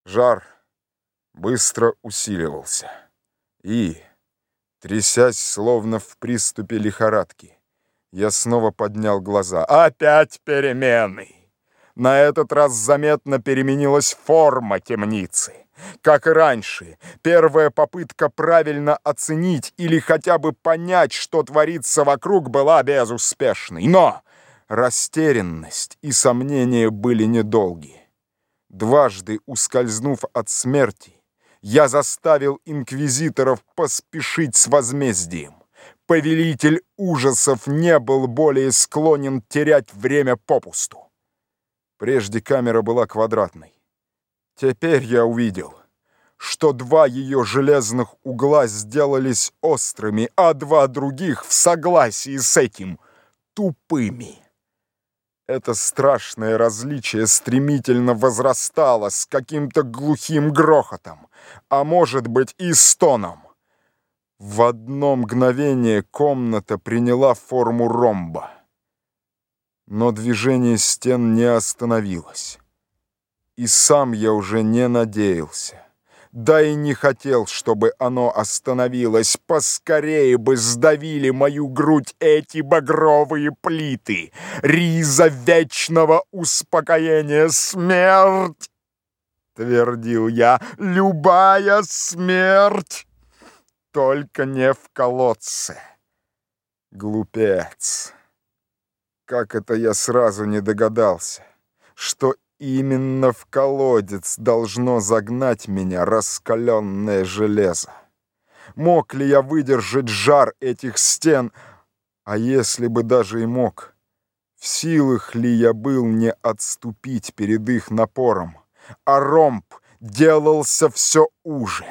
Жар быстро усиливался, и, трясясь, словно в приступе лихорадки, я снова поднял глаза. Опять перемены! На этот раз заметно переменилась форма темницы. Как и раньше, первая попытка правильно оценить или хотя бы понять, что творится вокруг, была безуспешной. Но растерянность и сомнения были недолги. Дважды ускользнув от смерти, я заставил инквизиторов поспешить с возмездием. Повелитель ужасов не был более склонен терять время попусту. Прежде камера была квадратной. Теперь я увидел, что два ее железных угла сделались острыми, а два других в согласии с этим тупыми. Это страшное различие стремительно возрастало с каким-то глухим грохотом, а может быть и стоном. В одно мгновение комната приняла форму ромба. Но движение стен не остановилось. И сам я уже не надеялся. Да и не хотел, чтобы оно остановилось. Поскорее бы сдавили мою грудь эти багровые плиты. Риза вечного успокоения. Смерть, твердил я, любая смерть, только не в колодце. Глупец. Как это я сразу не догадался, что именно в колодец должно загнать меня раскаленное железо. Мог ли я выдержать жар этих стен? А если бы даже и мог, в силах ли я был не отступить перед их напором? А ромб делался все уже,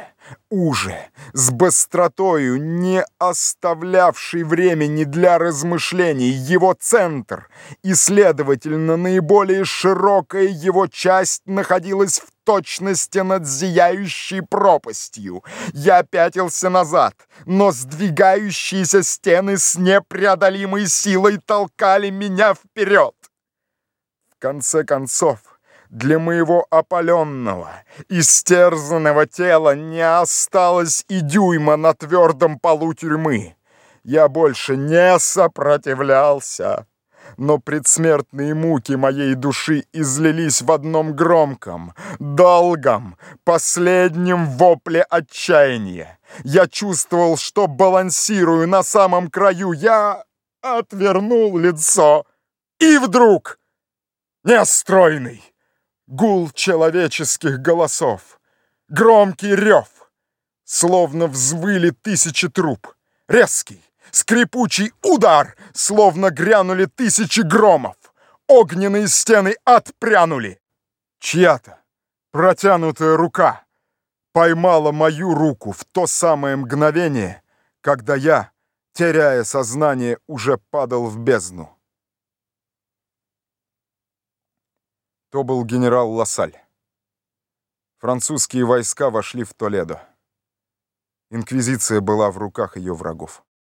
с быстротою, не оставлявшей времени для размышлений, его центр, и, следовательно, наиболее широкая его часть находилась в точности над зияющей пропастью. Я пятился назад, но сдвигающиеся стены с непреодолимой силой толкали меня вперед. В конце концов, для моего опаленного, истерзанного тела не осталось и дюйма на твердом полу тюрьмы. Я больше не сопротивлялся, но предсмертные муки моей души излились в одном громком, долгом, последнем вопле отчаяния. Я чувствовал, что балансирую на самом краю. Я отвернул лицо, и вдруг нестройный гул человеческих голосов, громкий рев, словно взвыли тысячи труб, резкий, скрипучий удар, словно грянули тысячи громов, огненные стены отпрянули. Чья-то протянутая рука поймала мою руку в то самое мгновение, когда я, теряя сознание, уже падал в бездну. То был генерал Лассаль. Французские войска вошли в Толедо. Инквизиция была в руках ее врагов.